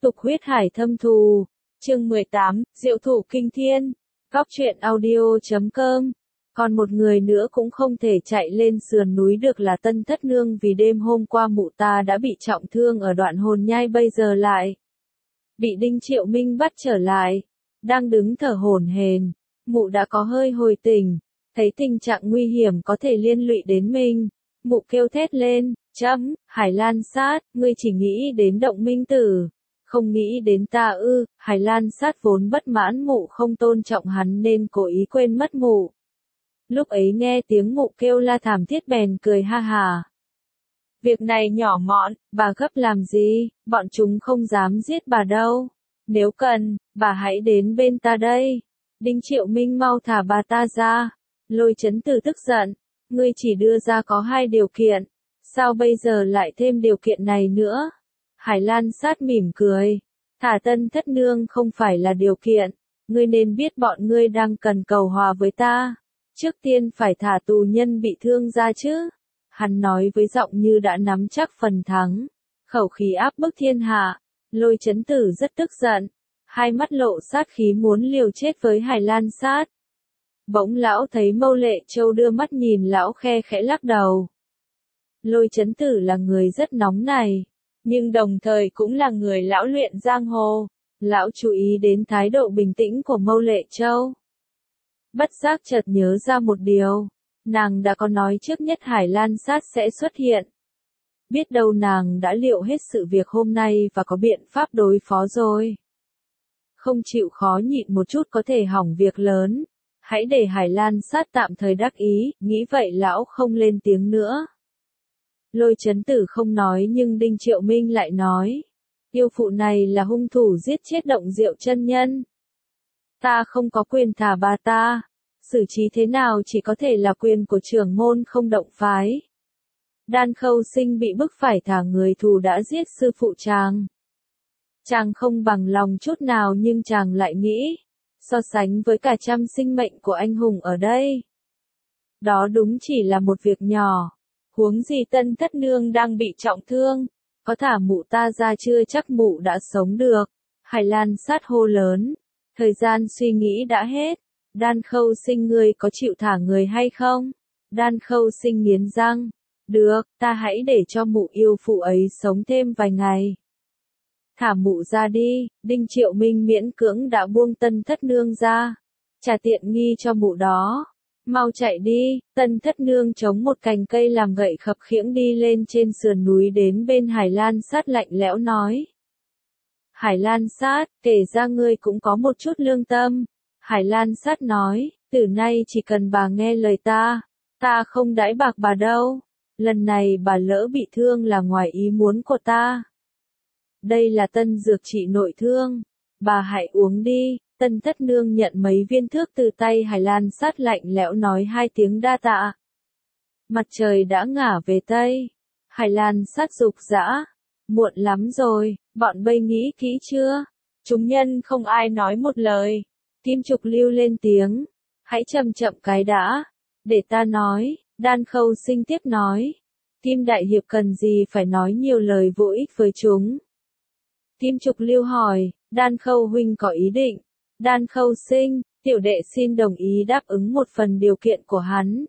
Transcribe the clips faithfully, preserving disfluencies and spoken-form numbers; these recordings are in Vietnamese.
Tục huyết hải thâm thù, chương mười tám, Diệu thủ kinh thiên, góc truyện audio chấm com. Còn một người nữa cũng không thể chạy lên sườn núi được là Tân Thất Nương, vì đêm hôm qua mụ ta đã bị trọng thương ở đoạn hồn nhai, bây giờ lại bị Đinh Triệu Minh bắt trở lại, đang đứng thở hổn hển. Mụ đã có hơi hồi tỉnh, thấy tình trạng nguy hiểm có thể liên lụy đến mình, mụ kêu thét lên, chấm, Hải Lan Sát, ngươi chỉ nghĩ đến Động Minh Tử, không nghĩ đến ta ư? Hải Lan Sát vốn bất mãn mụ không tôn trọng hắn nên cố ý quên mất mụ. Lúc ấy nghe tiếng mụ kêu la thảm thiết bèn cười ha hà. Việc này nhỏ mọn, bà gấp làm gì, bọn chúng không dám giết bà đâu. Nếu cần, bà hãy đến bên ta đây. Đinh Triệu Minh mau thả bà ta ra. Lôi Chấn Tử tức giận, ngươi chỉ đưa ra có hai điều kiện, sao bây giờ lại thêm điều kiện này nữa? Hải Lan Sát mỉm cười, thả Tân Thất Nương không phải là điều kiện, ngươi nên biết bọn ngươi đang cần cầu hòa với ta. Trước tiên phải thả tù nhân bị thương ra chứ. Hắn nói với giọng như đã nắm chắc phần thắng, khẩu khí áp bức thiên hạ. Lôi Chấn Tử rất tức giận, hai mắt lộ sát khí muốn liều chết với Hải Lan Sát. Bỗng lão thấy Mâu Lệ Châu đưa mắt nhìn lão, khe khẽ lắc đầu. Lôi Chấn Tử là người rất nóng này, nhưng đồng thời cũng là người lão luyện giang hồ. Lão chú ý đến thái độ bình tĩnh của Mâu Lệ Châu. Bất giác chợt nhớ ra một điều, nàng đã có nói trước nhất Hải Lan Sát sẽ xuất hiện. Biết đâu nàng đã liệu hết sự việc hôm nay và có biện pháp đối phó rồi. Không chịu khó nhịn một chút có thể hỏng việc lớn. Hãy để Hải Lan Sát tạm thời đắc ý, nghĩ vậy lão không lên tiếng nữa. Lôi Chấn Tử không nói nhưng Đinh Triệu Minh lại nói. Yêu phụ này là hung thủ giết chết Động Diệu chân nhân. Ta không có quyền thả bà ta. Xử trí thế nào chỉ có thể là quyền của trưởng môn không động phái. Đan Khâu Sinh bị bức phải thả người thù đã giết sư phụ chàng. Chàng không bằng lòng chút nào nhưng chàng lại nghĩ, so sánh với cả trăm sinh mệnh của anh hùng ở đây, đó đúng chỉ là một việc nhỏ. Huống gì Tân Thất Nương đang bị trọng thương, có thả mụ ta ra chưa chắc mụ đã sống được. Hải Lan Sát hô lớn, thời gian suy nghĩ đã hết. Đan Khâu Sinh, ngươi có chịu thả người hay không? Đan Khâu Sinh nghiến răng, được, ta hãy để cho mụ yêu phụ ấy sống thêm vài ngày. Thả mụ ra đi. Đinh Triệu Minh miễn cưỡng đã buông Tân Thất Nương ra, trả tiện nghi cho mụ đó. Mau chạy đi. Tân Thất Nương chống một cành cây làm gậy khập khiễng đi lên trên sườn núi đến bên Hải Lan Sát, lạnh lẽo nói. Hải Lan Sát, kể ra ngươi cũng có một chút lương tâm. Hải Lan Sát nói, từ nay chỉ cần bà nghe lời ta, ta không đãi bạc bà đâu. Lần này bà lỡ bị thương là ngoài ý muốn của ta. Đây là tân dược trị nội thương, bà hãy uống đi. Tân Thất Nương nhận mấy viên thuốc từ tay Hải Lan Sát, lạnh lẽo nói hai tiếng đa tạ. Mặt trời đã ngả về Tây. Hải Lan Sát rục rã. Muộn lắm rồi, bọn bây nghĩ kỹ chưa? Chúng nhân không ai nói một lời. Kim Trục Lưu lên tiếng, hãy chậm chậm cái đã, để ta nói. Đan Khâu Sinh tiếp nói, Kim Đại Hiệp cần gì phải nói nhiều lời vô ích với chúng. Kim Trục Lưu hỏi, Đan Khâu huynh có ý định? Đan Khâu Sinh, tiểu đệ xin đồng ý đáp ứng một phần điều kiện của hắn.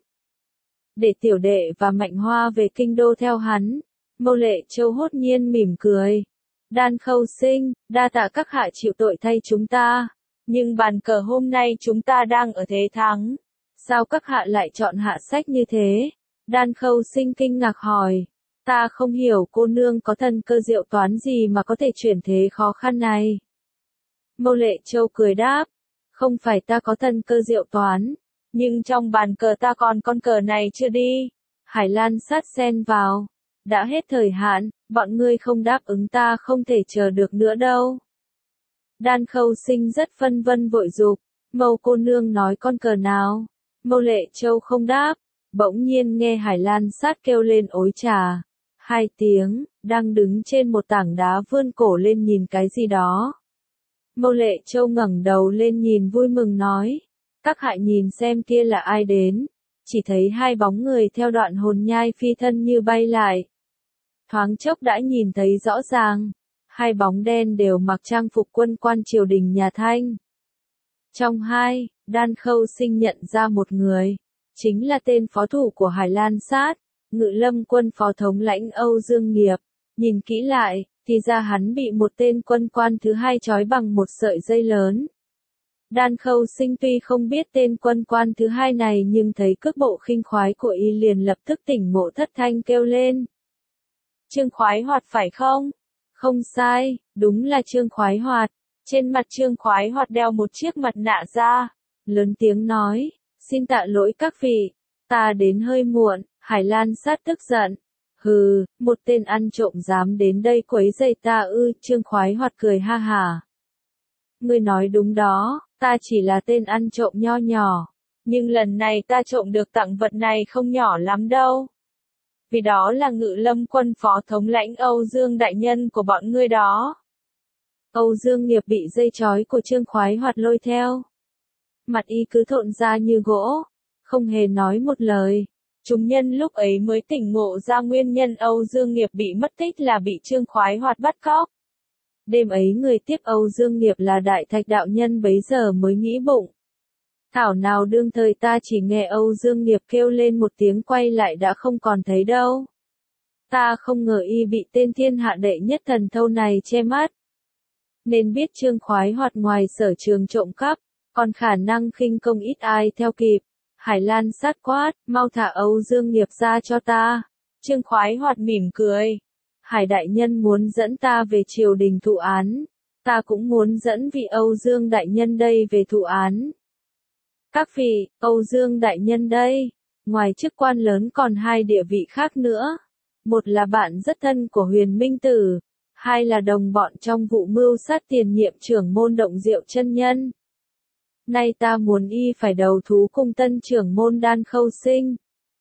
Để tiểu đệ và Mạnh Hoa về kinh đô theo hắn. Mâu Lệ Châu hốt nhiên mỉm cười. Đan Khâu Sinh, đa tạ các hạ chịu tội thay chúng ta. Nhưng bàn cờ hôm nay chúng ta đang ở thế thắng. Sao các hạ lại chọn hạ sách như thế? Đan Khâu Sinh kinh ngạc hỏi. Ta không hiểu cô nương có thần cơ diệu toán gì mà có thể chuyển thế khó khăn này. Mâu Lệ Châu cười đáp. Không phải ta có thần cơ diệu toán, nhưng trong bàn cờ ta còn con cờ này chưa đi. Hải Lan Sát xen vào. Đã hết thời hạn, bọn ngươi không đáp ứng ta không thể chờ được nữa đâu. Đan Khâu Sinh rất phân vân vội dục, Mâu cô nương nói con cờ nào? Mâu Lệ Châu không đáp, bỗng nhiên nghe Hải Lan Sát kêu lên ối trà. Hai tiếng, đang đứng trên một tảng đá vươn cổ lên nhìn cái gì đó. Mâu Lệ Châu ngẩng đầu lên nhìn vui mừng nói, các hạ nhìn xem kia là ai đến. Chỉ thấy hai bóng người theo đoạn hồn nhai phi thân như bay lại. Thoáng chốc đã nhìn thấy rõ ràng. hai bóng đen đều mặc trang phục quân quan triều đình nhà Thanh. Trong hai, Đan Khâu Sinh nhận ra một người, chính là tên phó thủ của Hải Lan Sát, Ngự Lâm quân phó thống lãnh Âu Dương Nghiệp. Nhìn kỹ lại, thì ra hắn bị một tên quân quan thứ hai trói bằng một sợi dây lớn. Đan Khâu Sinh tuy không biết tên quân quan thứ hai này nhưng thấy cước bộ khinh khoái của y liền lập tức tỉnh ngộ thất thanh kêu lên. Trương Khoái Hoạt phải không? Không sai, đúng là Trương Khoái Hoạt. Trên mặt Trương Khoái Hoạt đeo một chiếc mặt nạ da, lớn tiếng nói, xin tạ lỗi các vị, ta đến hơi muộn. Hải Lan Sát tức giận. Hừ, một tên ăn trộm dám đến đây quấy rầy ta ư? Trương Khoái Hoạt cười ha hả. Ngươi nói đúng đó, ta chỉ là tên ăn trộm nho nhỏ, nhưng lần này ta trộm được tặng vật này không nhỏ lắm đâu. Vì đó là Ngự Lâm quân phó thống lãnh Âu Dương đại nhân của bọn ngươi đó. Âu Dương Nghiệp bị dây trói của Trương Khoái Hoạt lôi theo. Mặt y cứ thộn ra như gỗ, không hề nói một lời. Chúng nhân lúc ấy mới tỉnh ngộ ra nguyên nhân Âu Dương Nghiệp bị mất tích là bị Trương Khoái Hoạt bắt cóc. Đêm ấy người tiếp Âu Dương Nghiệp là Đại Thạch đạo nhân bấy giờ mới nghĩ bụng. Thảo nào đương thời ta chỉ nghe Âu Dương Nghiệp kêu lên một tiếng quay lại đã không còn thấy đâu. Ta không ngờ y bị tên thiên hạ đệ nhất thần thâu này che mắt. Nên biết Trương Khoái Hoạt ngoài sở trường trộm cắp, còn khả năng khinh công ít ai theo kịp. Hải Lan Sát quát, mau thả Âu Dương Nghiệp ra cho ta. Trương Khoái Hoạt mỉm cười. Hải đại nhân muốn dẫn ta về triều đình thụ án. Ta cũng muốn dẫn vị Âu Dương đại nhân đây về thụ án. Các vị, Âu Dương đại nhân đây. Ngoài chức quan lớn còn hai địa vị khác nữa. Một là bạn rất thân của Huyền Minh Tử. Hai là đồng bọn trong vụ mưu sát tiền nhiệm trưởng môn Động Diệu chân nhân. Nay ta muốn y phải đầu thú cùng tân trưởng môn Đan Khâu Sinh.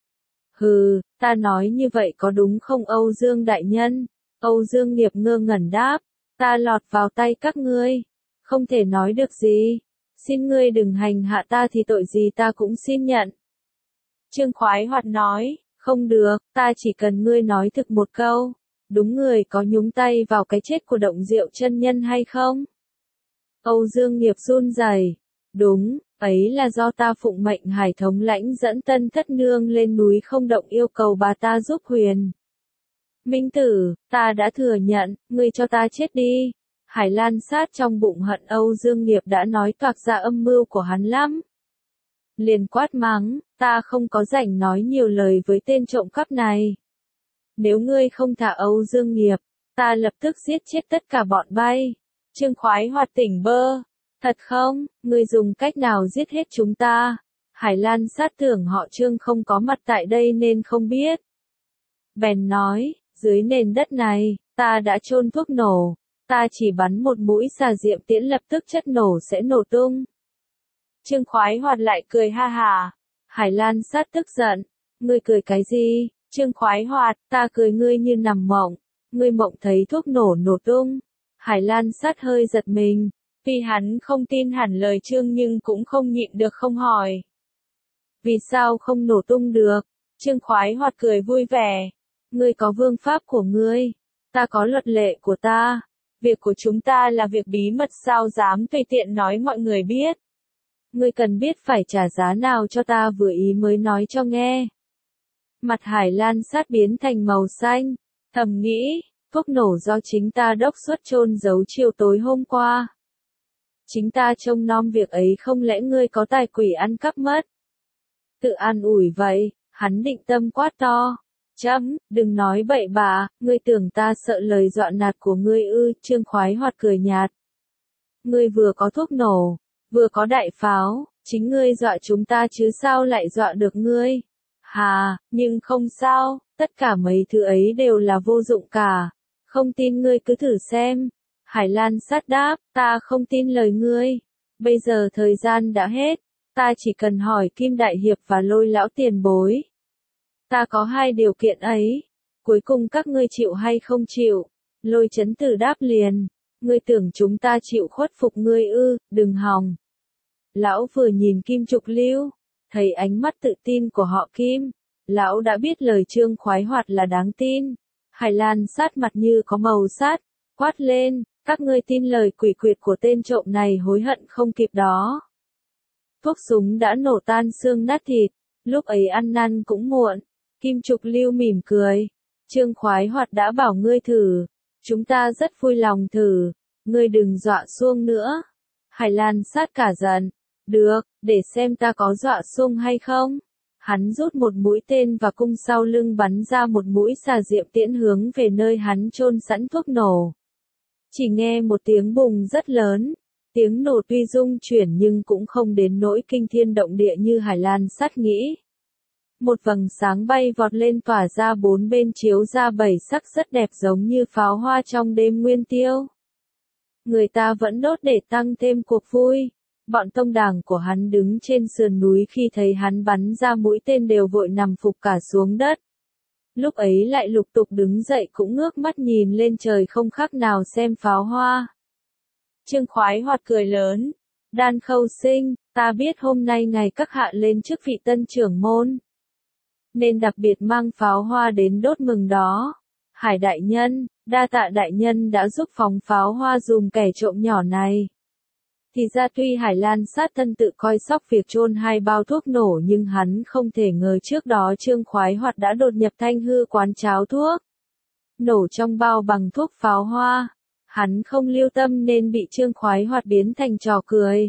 Hừ, ta nói như vậy có đúng không Âu Dương đại nhân? Âu Dương Nghiệp ngơ ngẩn đáp, ta lọt vào tay các ngươi, không thể nói được gì. Xin ngươi đừng hành hạ ta thì tội gì ta cũng xin nhận. Trương Khoái Hoạt nói, không được, ta chỉ cần ngươi nói thực một câu, đúng người có nhúng tay vào cái chết của Động Diệu chân nhân hay không? Âu Dương Nghiệp run rẩy. Đúng, ấy là do ta phụng mệnh Hải thống lãnh dẫn Tân Thất Nương lên núi Không Động yêu cầu bà ta giúp Huyền Minh Tử, ta đã thừa nhận, ngươi cho ta chết đi. Hải Lan Sát trong bụng hận Âu Dương Nghiệp đã nói toạc ra âm mưu của hắn lắm. Liền quát mắng, ta không có rảnh nói nhiều lời với tên trộm cắp này. Nếu ngươi không thả Âu Dương Nghiệp, ta lập tức giết chết tất cả bọn bay. Trương Khoái Hoạt tỉnh bơ. Thật không, ngươi dùng cách nào giết hết chúng ta? Hải Lan Sát tưởng họ Trương không có mặt tại đây nên không biết. Bèn nói, dưới nền đất này, ta đã chôn thuốc nổ. Ta chỉ bắn một mũi xà diệm tiễn lập tức chất nổ sẽ nổ tung. Trương Khoái Hoạt lại cười ha hà. Hải Lan Sát tức giận. Ngươi cười cái gì? Trương Khoái Hoạt, ta cười ngươi như nằm mộng. Ngươi mộng thấy thuốc nổ nổ tung. Hải Lan Sát hơi giật mình. Tuy hắn không tin hẳn lời Trương nhưng cũng không nhịn được không hỏi. Vì sao không nổ tung được? Trương Khoái Hoạt cười vui vẻ. Ngươi có vương pháp của ngươi. Ta có luật lệ của ta. Việc của chúng ta là việc bí mật sao dám tùy tiện nói mọi người biết. Ngươi cần biết phải trả giá nào cho ta vừa ý mới nói cho nghe. Mặt Hải Lan Sát biến thành màu xanh. Thầm nghĩ, thuốc nổ do chính ta đốc xuất chôn giấu chiều tối hôm qua. Chính ta trông nom việc ấy không lẽ ngươi có tài quỷ ăn cắp mất. Tự an ủi vậy, hắn định tâm quát to. Chấm, đừng nói bậy bạ, ngươi tưởng ta sợ lời dọa nạt của ngươi ư? Trương Khoái Hoạt cười nhạt. Ngươi vừa có thuốc nổ, vừa có đại pháo, chính ngươi dọa chúng ta chứ sao lại dọa được ngươi. Hà, nhưng không sao, tất cả mấy thứ ấy đều là vô dụng cả. Không tin ngươi cứ thử xem. Hải Lan Sát đáp, ta không tin lời ngươi. Bây giờ thời gian đã hết, ta chỉ cần hỏi Kim Đại Hiệp và Lôi lão tiền bối. Ta có hai điều kiện ấy, cuối cùng các ngươi chịu hay không chịu? Lôi Chấn Tử đáp liền, ngươi tưởng chúng ta chịu khuất phục ngươi ư? Đừng hòng. Lão vừa nhìn Kim Trục Lưu, thấy ánh mắt tự tin của họ Kim, lão đã biết lời Trương Khoái Hoạt là đáng tin. Hải Lan Sát mặt như có màu sắt, quát lên, các ngươi tin lời quỷ quyệt của tên trộm này hối hận không kịp đó. Thuốc súng đã nổ tan xương nát thịt, lúc ấy ăn năn cũng muộn. Kim Trục Lưu mỉm cười, Trương Khoái Hoạt đã bảo ngươi thử, chúng ta rất vui lòng thử, ngươi đừng dọa xuông nữa. Hải Lan Sát cả giận, được, để xem ta có dọa xuông hay không. Hắn rút một mũi tên và cung sau lưng bắn ra một mũi xà diệm tiễn hướng về nơi hắn chôn sẵn thuốc nổ. Chỉ nghe một tiếng bùng rất lớn, tiếng nổ tuy rung chuyển nhưng cũng không đến nỗi kinh thiên động địa như Hải Lan Sát nghĩ. Một vầng sáng bay vọt lên tỏa ra bốn bên chiếu ra bảy sắc rất đẹp giống như pháo hoa trong đêm nguyên tiêu. Người ta vẫn đốt để tăng thêm cuộc vui. Bọn tông đảng của hắn đứng trên sườn núi khi thấy hắn bắn ra mũi tên đều vội nằm phục cả xuống đất. Lúc ấy lại lục tục đứng dậy cũng ngước mắt nhìn lên trời không khác nào xem pháo hoa. Trương Khoái Hoạt cười lớn. Đan Khâu Sinh, ta biết hôm nay ngày các hạ lên chức vị tân trưởng môn, nên đặc biệt mang pháo hoa đến đốt mừng đó. Hải đại nhân, đa tạ đại nhân đã giúp phóng pháo hoa dùm kẻ trộm nhỏ này. Thì ra tuy Hải Lan Sát thân tự coi sóc việc chôn hai bao thuốc nổ nhưng hắn không thể ngờ trước đó Trương Khoái Hoạt đã đột nhập Thanh Hư quán cháo thuốc nổ trong bao bằng thuốc pháo hoa. Hắn không lưu tâm nên bị Trương Khoái Hoạt biến thành trò cười.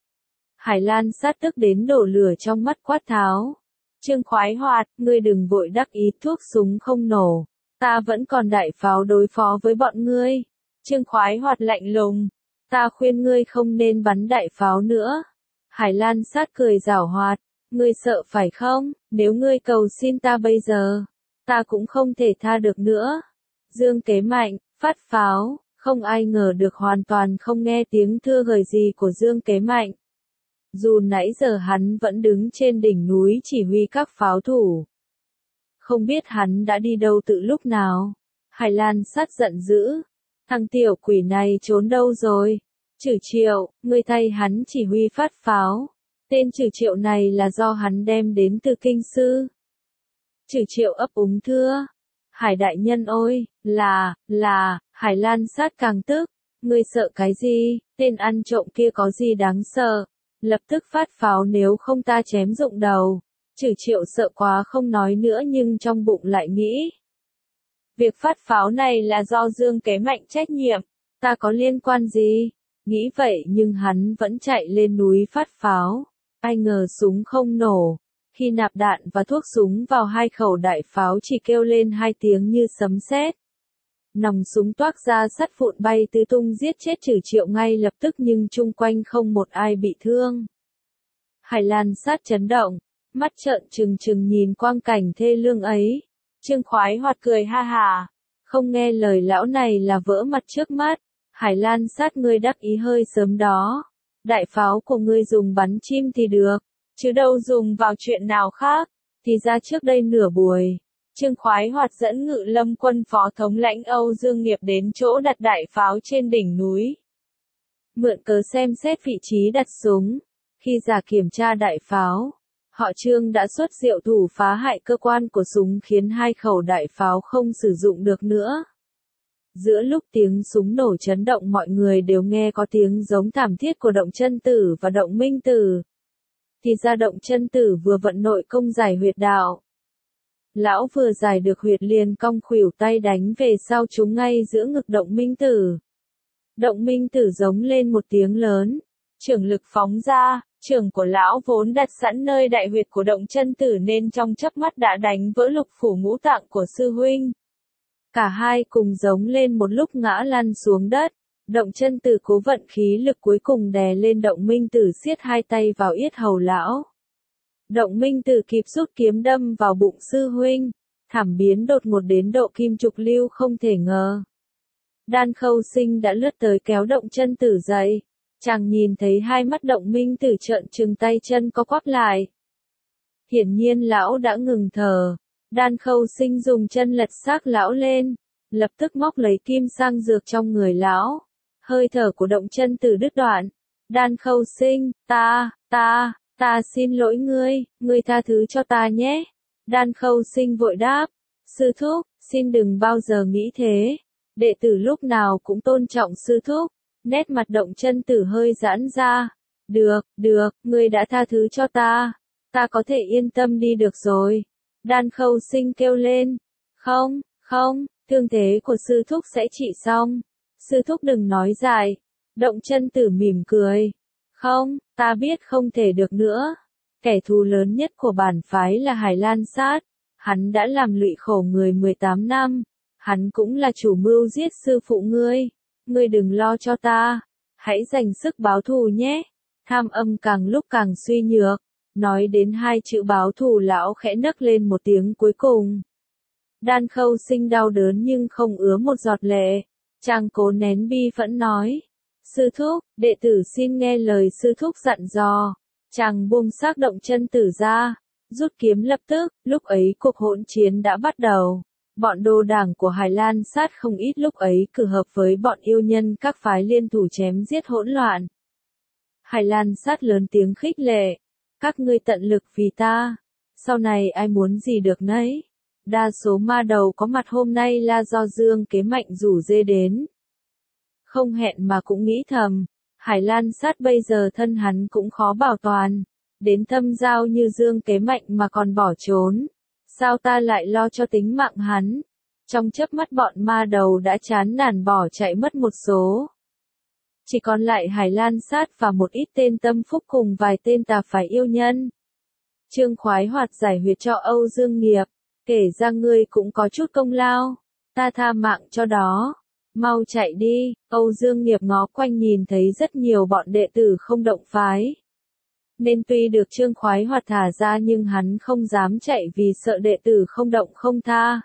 Hải Lan Sát tức đến đổ lửa trong mắt quát tháo. Trương Khoái Hoạt, ngươi đừng vội đắc ý thuốc súng không nổ. Ta vẫn còn đại pháo đối phó với bọn ngươi. Trương Khoái Hoạt lạnh lùng. Ta khuyên ngươi không nên bắn đại pháo nữa. Hải Lan Sát cười giảo hoạt. Ngươi sợ phải không? Nếu ngươi cầu xin ta bây giờ, ta cũng không thể tha được nữa. Dương Kế Mạnh, phát pháo. Không ai ngờ được hoàn toàn không nghe tiếng thưa gợi gì của Dương Kế Mạnh. Dù nãy giờ hắn vẫn đứng trên đỉnh núi chỉ huy các pháo thủ. Không biết hắn đã đi đâu từ lúc nào. Hải Lan Sát giận dữ. Thằng tiểu quỷ này trốn đâu rồi? Trử Triệu, ngươi thay hắn chỉ huy phát pháo. Tên Trử Triệu này là do hắn đem đến từ kinh sư. Trử Triệu ấp úng thưa. Hải đại nhân ôi, là, là, Hải Lan Sát càng tức. Ngươi sợ cái gì, tên ăn trộm kia có gì đáng sợ. Lập tức phát pháo nếu không ta chém rụng đầu. Trử Triệu sợ quá không nói nữa nhưng trong bụng lại nghĩ. Việc phát pháo này là do Dương Kế Mạnh trách nhiệm, ta có liên quan gì? Nghĩ vậy nhưng hắn vẫn chạy lên núi phát pháo. Ai ngờ súng không nổ. Khi nạp đạn và thuốc súng vào hai khẩu đại pháo chỉ kêu lên hai tiếng như sấm sét. Nòng súng toác ra sắt vụn bay tứ tung giết chết Trử Triệu ngay lập tức nhưng chung quanh không một ai bị thương. Hải Lan Sát chấn động, mắt trợn trừng trừng nhìn quang cảnh thê lương ấy. Trương Khoái Hoạt cười ha hà, không nghe lời lão này là vỡ mặt trước mắt. Hải Lan Sát ngươi đắc ý hơi sớm đó. Đại pháo của ngươi dùng bắn chim thì được, chứ đâu dùng vào chuyện nào khác. Thì ra trước đây nửa buổi, Trương Khoái Hoạt dẫn Ngự Lâm quân phó thống lãnh Âu Dương Nghiệp đến chỗ đặt đại pháo trên đỉnh núi. Mượn cớ xem xét vị trí đặt súng. Khi ra kiểm tra đại pháo, họ Trương đã xuất diệu thủ phá hại cơ quan của súng khiến hai khẩu đại pháo không sử dụng được nữa. Giữa lúc tiếng súng nổ chấn động mọi người đều nghe có tiếng giống thảm thiết của Động Chân Tử và Động Minh Tử. Thì ra Động Chân Tử vừa vận nội công giải huyệt đạo. Lão vừa giải được huyệt liền cong khuỷu tay đánh về sau chúng ngay giữa ngực Động Minh Tử. Động Minh Tử giống lên một tiếng lớn. Trưởng lực phóng ra, trưởng của lão vốn đặt sẵn nơi đại huyệt của Động Chân Tử nên trong chớp mắt đã đánh vỡ lục phủ ngũ tạng của sư huynh. Cả hai cùng giống lên một lúc ngã lăn xuống đất. Động Chân Tử cố vận khí lực cuối cùng đè lên Động Minh Tử siết hai tay vào yết hầu lão. Động Minh Tử kịp rút kiếm đâm vào bụng sư huynh. Thảm biến đột ngột đến độ Kim Trục Lưu không thể ngờ. Đan Khâu Sinh đã lướt tới kéo Động Chân Tử dậy. Chàng nhìn thấy hai mắt Động Minh Tử trợn trừng tay chân co quắp lại. Hiển nhiên lão đã ngừng thở. Đan Khâu Sinh dùng chân lật xác lão lên, lập tức móc lấy kim sang dược trong người lão. Hơi thở của Động Chân Tử đứt đoạn. Đan Khâu Sinh, ta, ta, ta xin lỗi ngươi, ngươi tha thứ cho ta nhé. Đan Khâu Sinh vội đáp, sư thúc, xin đừng bao giờ nghĩ thế. đệ tử lúc nào cũng tôn trọng sư thúc. Nét mặt Động Chân Tử hơi giãn ra. Được, được, ngươi đã tha thứ cho ta. Ta có thể yên tâm đi được rồi. Đan Khâu Sinh kêu lên. Không, không, thương thế của sư thúc sẽ trị xong. Sư thúc đừng nói dài. Động Chân Tử mỉm cười. Không, ta biết không thể được nữa. Kẻ thù lớn nhất của bản phái là Hải Lan Sát. Hắn đã làm lụy khổ người mười tám năm. Hắn cũng là chủ mưu giết sư phụ ngươi. Ngươi đừng lo cho ta. Hãy dành sức báo thù nhé. Tham Âm càng lúc càng suy nhược. Nói đến hai chữ báo thù lão khẽ nấc lên một tiếng cuối cùng. Đan Khâu Sinh đau đớn nhưng không ứa một giọt lệ. Chàng cố nén bi phẫn nói. Sư thúc, đệ tử xin nghe lời sư thúc dặn dò. Chàng buông xác Động Chân Tử ra. Rút kiếm lập tức, lúc ấy cuộc hỗn chiến đã bắt đầu. Bọn đồ đảng của Hải Lan Sát không ít lúc ấy cử hợp với bọn yêu nhân các phái liên thủ chém giết hỗn loạn. Hải Lan Sát lớn tiếng khích lệ. Các ngươi tận lực vì ta. Sau này ai muốn gì được nấy. Đa số ma đầu có mặt hôm nay là do Dương Kế Mạnh rủ dê đến. Không hẹn mà cũng nghĩ thầm. Hải Lan Sát bây giờ thân hắn cũng khó bảo toàn. Đến thâm giao như Dương Kế Mạnh mà còn bỏ trốn. Sao ta lại lo cho tính mạng hắn? Trong chớp mắt bọn ma đầu đã chán nản bỏ chạy mất một số. Chỉ còn lại Hải Lan Sát và một ít tên tâm phúc cùng vài tên tà phái yêu nhân. Trương Khoái Hoạt giải huyệt cho Âu Dương Nghiệp. Kể ra ngươi cũng có chút công lao. Ta tha mạng cho đó. Mau chạy đi. Âu Dương Nghiệp ngó quanh nhìn thấy rất nhiều bọn đệ tử không động phái. Nên tuy được Trương Khoái Hoạt thả ra nhưng hắn không dám chạy vì sợ đệ tử không động không tha.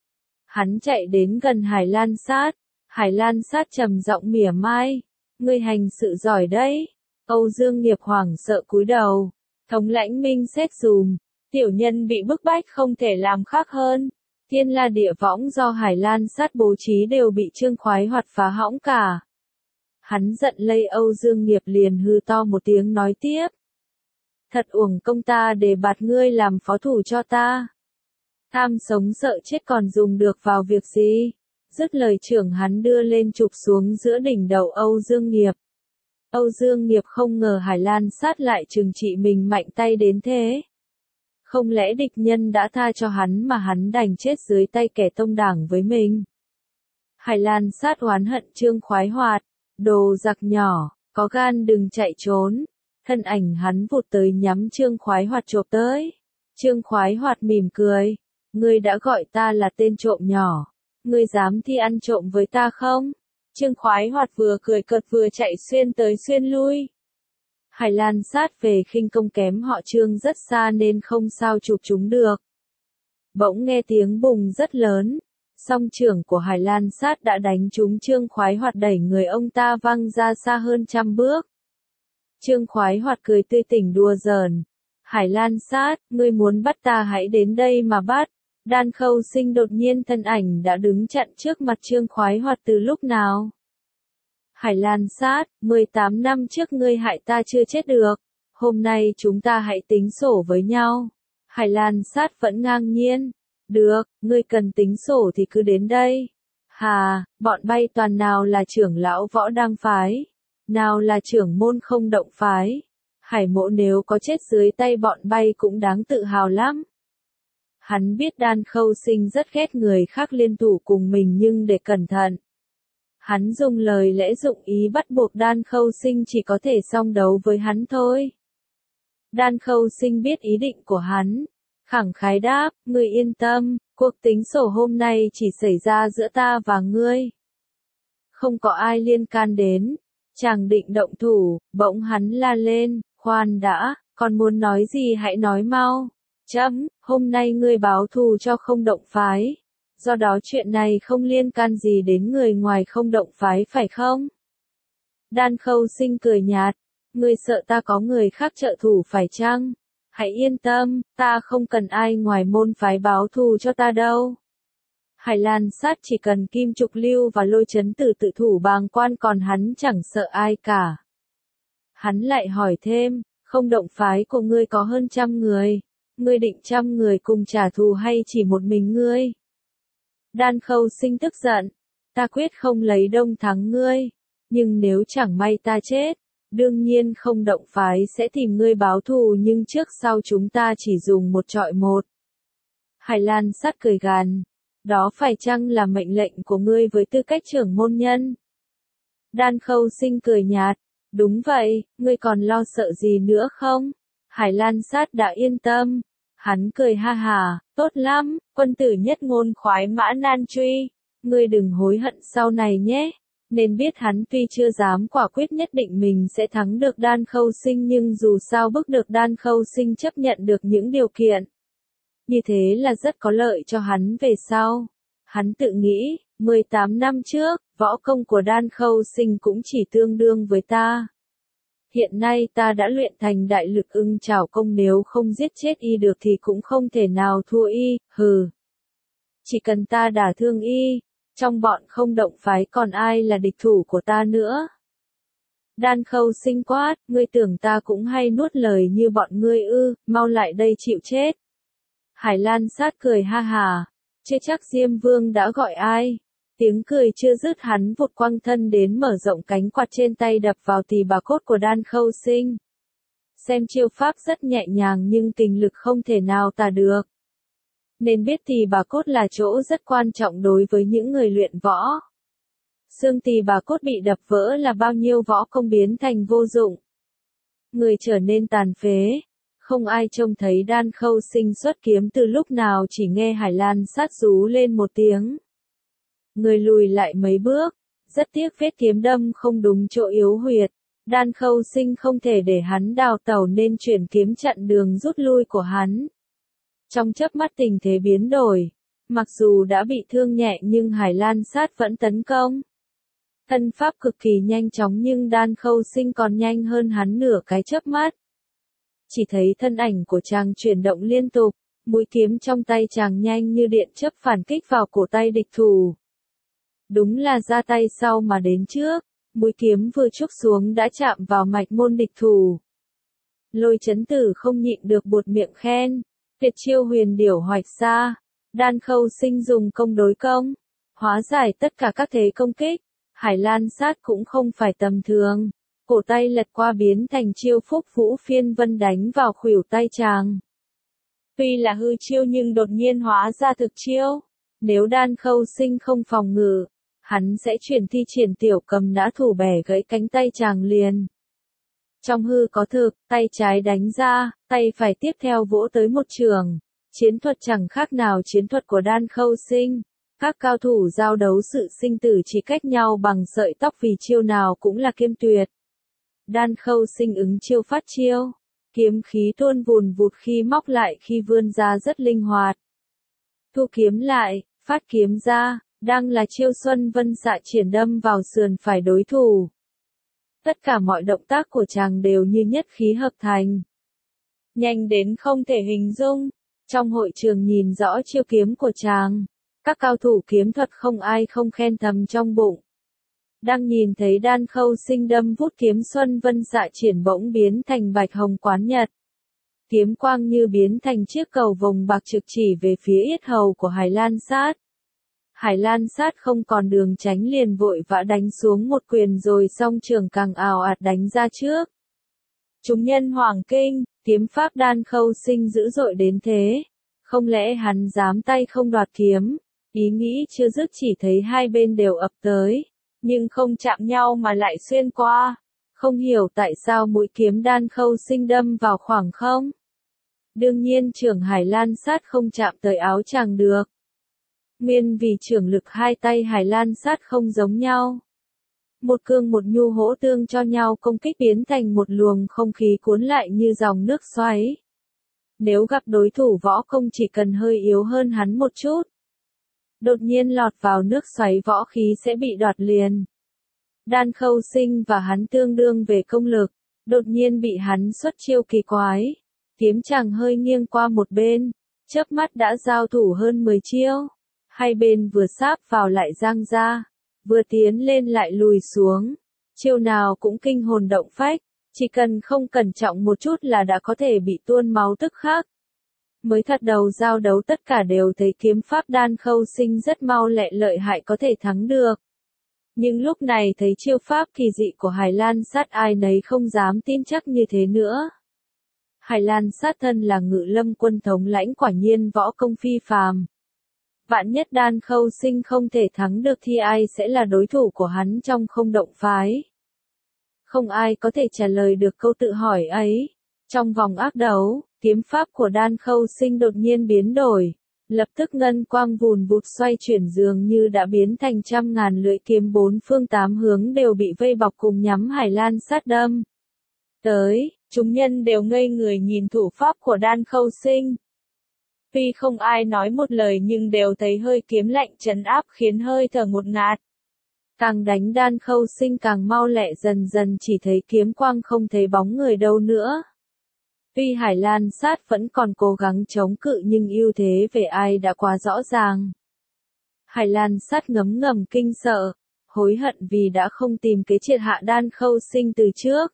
Hắn chạy đến gần Hải Lan Sát. Hải Lan Sát trầm giọng mỉa mai. Ngươi hành sự giỏi đấy. Âu Dương Nghiệp hoảng sợ cúi đầu. Thống lãnh Minh xét dùm. Tiểu nhân bị bức bách không thể làm khác hơn. Thiên La Địa Võng do Hải Lan Sát bố trí đều bị Trương Khoái Hoạt phá hỏng cả. Hắn giận lây Âu Dương Nghiệp liền hư to một tiếng nói tiếp. Thật uổng công ta để bạt ngươi làm phó thủ cho ta. Tham sống sợ chết còn dùng được vào việc gì? Dứt lời trưởng hắn đưa lên chụp xuống giữa đỉnh đầu Âu Dương Nghiệp. Âu Dương Nghiệp không ngờ Hải Lan Sát lại trừng trị mình mạnh tay đến thế. Không lẽ địch nhân đã tha cho hắn mà hắn đành chết dưới tay kẻ tông đảng với mình? Hải Lan Sát oán hận Trương Khoái Hoạt. Đồ giặc nhỏ, có gan đừng chạy trốn. Thân ảnh hắn vụt tới nhắm Trương Khoái Hoạt chộp tới. Trương Khoái Hoạt mỉm cười. Ngươi đã gọi ta là tên trộm nhỏ. Ngươi dám thi ăn trộm với ta không? Trương Khoái Hoạt vừa cười cợt vừa chạy xuyên tới xuyên lui. Hải Lan Sát về khinh công kém họ Trương rất xa nên không sao chụp chúng được. Bỗng nghe tiếng bùng rất lớn. Song trưởng của Hải Lan Sát đã đánh trúng Trương Khoái Hoạt đẩy người ông ta văng ra xa hơn trăm bước. Trương Khoái Hoạt cười tươi tỉnh đùa giỡn. Hải Lan Sát, ngươi muốn bắt ta hãy đến đây mà bắt. Đan Khâu Sinh đột nhiên thân ảnh đã đứng chặn trước mặt Trương Khoái Hoạt từ lúc nào. Hải Lan Sát, mười tám năm trước ngươi hại ta chưa chết được. Hôm nay chúng ta hãy tính sổ với nhau. Hải Lan Sát vẫn ngang nhiên. Được, ngươi cần tính sổ thì cứ đến đây. Hà, bọn bay toàn nào là trưởng lão Võ Đăng phái. Nào là trưởng môn Không Động phái. Hải Mộ nếu có chết dưới tay bọn bay cũng đáng tự hào lắm. Hắn biết Đan Khâu Sinh rất ghét người khác liên thủ cùng mình nhưng để cẩn thận. Hắn dùng lời lẽ dụng ý bắt buộc Đan Khâu Sinh chỉ có thể song đấu với hắn thôi. Đan Khâu Sinh biết ý định của hắn. Khẳng khái đáp, ngươi yên tâm, cuộc tính sổ hôm nay chỉ xảy ra giữa ta và ngươi. Không có ai liên can đến. Chàng định động thủ, bỗng hắn la lên, khoan đã, còn muốn nói gì hãy nói mau. Chấm, hôm nay ngươi báo thù cho Không Động phái. Do đó chuyện này không liên can gì đến người ngoài Không Động phái phải không? Đan Khâu Sinh cười nhạt, ngươi sợ ta có người khác trợ thủ phải chăng? Hãy yên tâm, ta không cần ai ngoài môn phái báo thù cho ta đâu. Hải Lan Sát chỉ cần Kim Trục Lưu và Lôi Chấn Tử tự thủ bàng quan còn hắn chẳng sợ ai cả. Hắn lại hỏi thêm, Không Động phái của ngươi có hơn trăm người. Ngươi định trăm người cùng trả thù hay chỉ một mình ngươi? Đan Khâu Sinh tức giận. ta quyết không lấy đông thắng ngươi, nhưng nếu chẳng may ta chết, đương nhiên không động phái sẽ tìm ngươi báo thù nhưng trước sau chúng ta chỉ dùng một trọi một. Hải Lan Sát cười gằn, đó phải chăng là mệnh lệnh của ngươi với tư cách trưởng môn nhân? Đan Khâu Sinh cười nhạt, đúng vậy, ngươi còn lo sợ gì nữa không? Hải Lan Sát đã yên tâm, hắn cười ha hà, tốt lắm, quân tử nhất ngôn khoái mã nan truy, ngươi đừng hối hận sau này nhé. Nên biết hắn tuy chưa dám quả quyết nhất định mình sẽ thắng được Đan Khâu Sinh nhưng dù sao bức được Đan Khâu Sinh chấp nhận được những điều kiện. Như thế là rất có lợi cho hắn về sau. Hắn tự nghĩ, mười tám năm trước, võ công của Đan Khâu Sinh cũng chỉ tương đương với ta. Hiện nay ta đã luyện thành đại lực ưng chảo công nếu không giết chết y được thì cũng không thể nào thua y, hừ. Chỉ cần ta đả thương y, trong bọn không động phái còn ai là địch thủ của ta nữa. Đan Khâu Sinh quát, ngươi tưởng ta cũng hay nuốt lời như bọn ngươi ư, mau lại đây chịu chết. Hải Lan Sát cười ha hà, chưa chắc Diêm Vương đã gọi ai. Tiếng cười chưa dứt hắn vụt quăng thân đến mở rộng cánh quạt trên tay đập vào tỳ bà cốt của Đan Khâu Sinh. Xem chiêu pháp rất nhẹ nhàng nhưng kình lực không thể nào tả được. Nên biết tỳ bà cốt là chỗ rất quan trọng đối với những người luyện võ. Xương tỳ bà cốt bị đập vỡ là bao nhiêu võ công biến thành vô dụng. Người trở nên tàn phế. Không ai trông thấy Đan Khâu Sinh xuất kiếm từ lúc nào chỉ nghe Hải Lan Sát rú lên một tiếng. Người lùi lại mấy bước, rất tiếc vết kiếm đâm không đúng chỗ yếu huyệt. Đan Khâu Sinh không thể để hắn đào tẩu nên chuyển kiếm chặn đường rút lui của hắn. Trong chớp mắt tình thế biến đổi, mặc dù đã bị thương nhẹ nhưng Hải Lan Sát vẫn tấn công. Thân pháp cực kỳ nhanh chóng nhưng Đan Khâu Sinh còn nhanh hơn hắn nửa cái chớp mắt. Chỉ thấy thân ảnh của chàng chuyển động liên tục, mũi kiếm trong tay chàng nhanh như điện chớp phản kích vào cổ tay địch thủ. Đúng là ra tay sau mà đến trước, mũi kiếm vừa chúc xuống đã chạm vào mạch môn địch thủ. Lôi Chấn Tử không nhịn được buột miệng khen, tuyệt chiêu huyền điểu hoạch xa, Đan Khâu Sinh dùng công đối công, hóa giải tất cả các thế công kích, Hải Lan Sát cũng không phải tầm thường. Cổ tay lật qua biến thành chiêu Phúc Vũ Phiên Vân đánh vào khuỷu tay chàng. Tuy là hư chiêu nhưng đột nhiên hóa ra thực chiêu. Nếu Đan Khâu Sinh không phòng ngự, hắn sẽ chuyển thi triển tiểu cầm nã thủ bẻ gãy cánh tay chàng liền. Trong hư có thực, tay trái đánh ra, tay phải tiếp theo vỗ tới một trường. Chiến thuật chẳng khác nào chiến thuật của Đan Khâu Sinh. Các cao thủ giao đấu sự sinh tử chỉ cách nhau bằng sợi tóc vì chiêu nào cũng là kiêm tuyệt. Đan Khâu Sinh ứng chiêu phát chiêu, kiếm khí tuôn vùn vụt khi móc lại khi vươn ra rất linh hoạt. Thu kiếm lại, phát kiếm ra, đang là chiêu Xuân Vân Xạ triển đâm vào sườn phải đối thủ. Tất cả mọi động tác của chàng đều như nhất khí hợp thành. Nhanh đến không thể hình dung, trong hội trường nhìn rõ chiêu kiếm của chàng, các cao thủ kiếm thuật không ai không khen thầm trong bụng. Đang nhìn thấy Đan Khâu Sinh đâm vút kiếm Xuân Vân Xạ triển bỗng biến thành bạch hồng quán nhật. Kiếm quang như biến thành chiếc cầu vồng bạc trực chỉ về phía yết hầu của Hải Lan Sát. Hải Lan Sát không còn đường tránh liền vội vã đánh xuống một quyền rồi song trường càng ào ạt đánh ra trước. Chúng nhân hoàng kinh, kiếm pháp Đan Khâu Sinh dữ dội đến thế. Không lẽ hắn dám tay không đoạt kiếm? Ý nghĩ chưa dứt chỉ thấy hai bên đều ập tới. Nhưng không chạm nhau mà lại xuyên qua. Không hiểu tại sao mũi kiếm Đan Khâu Sinh đâm vào khoảng không. Đương nhiên trưởng Hải Lan Sát không chạm tới áo chàng được. Nguyên vì trưởng lực hai tay Hải Lan Sát không giống nhau. Một cương một nhu hỗ tương cho nhau công kích biến thành một luồng không khí cuốn lại như dòng nước xoáy. Nếu gặp đối thủ võ công chỉ cần hơi yếu hơn hắn một chút, đột nhiên lọt vào nước xoáy võ khí sẽ bị đoạt liền. Đan Khâu Sinh và hắn tương đương về công lực, đột nhiên bị hắn xuất chiêu kỳ quái. Kiếm chàng hơi nghiêng qua một bên, chớp mắt đã giao thủ hơn mười chiêu. Hai bên vừa sáp vào lại giang ra, vừa tiến lên lại lùi xuống. Chiêu nào cũng kinh hồn động phách, chỉ cần không cẩn trọng một chút là đã có thể bị tuôn máu tức khắc. Mới thật đầu giao đấu tất cả đều thấy kiếm pháp Đan Khâu Sinh rất mau lẹ lợi hại có thể thắng được. Nhưng lúc này thấy chiêu pháp kỳ dị của Hải Lan Sát ai nấy không dám tin chắc như thế nữa. Hải Lan Sát thân là Ngự Lâm quân thống lãnh, quả nhiên võ công phi phàm. Vạn nhất Đan Khâu Sinh không thể thắng được thì ai sẽ là đối thủ của hắn trong Không Động phái? Không ai có thể trả lời được câu tự hỏi ấy. Trong vòng ác đấu, kiếm pháp của Đan Khâu Sinh đột nhiên biến đổi. Lập tức ngân quang vùn vụt xoay chuyển, dường như đã biến thành trăm ngàn lưỡi kiếm bốn phương tám hướng đều bị vây bọc cùng nhắm Hải Lan Sát đâm tới. Chúng nhân đều ngây người nhìn thủ pháp của Đan Khâu Sinh. Tuy không ai nói một lời nhưng đều thấy hơi kiếm lạnh trấn áp khiến hơi thở ngột ngạt. Càng đánh Đan Khâu Sinh càng mau lẹ, dần dần chỉ thấy kiếm quang không thấy bóng người đâu nữa. Tuy Hải Lan Sát vẫn còn cố gắng chống cự nhưng ưu thế về ai đã quá rõ ràng. Hải Lan Sát ngấm ngầm kinh sợ, hối hận vì đã không tìm kế triệt hạ Đan Khâu Sinh từ trước.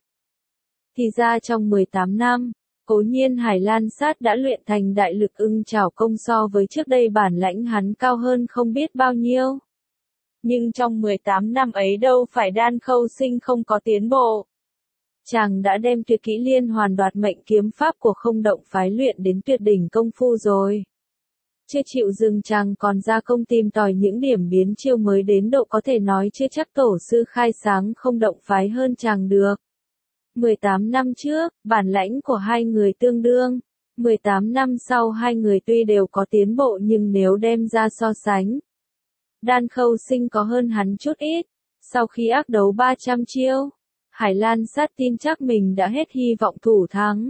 Thì ra trong mười tám năm, cố nhiên Hải Lan Sát đã luyện thành đại lực ưng chảo công, so với trước đây bản lãnh hắn cao hơn không biết bao nhiêu. Nhưng trong mười tám năm ấy đâu phải Đan Khâu Sinh không có tiến bộ. Chàng đã đem tuyệt kỹ liên hoàn đoạt mệnh kiếm pháp của Không Động phái luyện đến tuyệt đỉnh công phu rồi. Chưa chịu dừng, chàng còn ra công tìm tòi những điểm biến chiêu mới đến độ có thể nói chưa chắc tổ sư khai sáng Không Động phái hơn chàng được. mười tám năm trước, bản lãnh của hai người tương đương. mười tám năm sau hai người tuy đều có tiến bộ nhưng nếu đem ra so sánh, Đan Khâu Sinh có hơn hắn chút ít. Sau khi ác đấu ba trăm chiêu, Hải Lan Sát tin chắc mình đã hết hy vọng thủ thắng.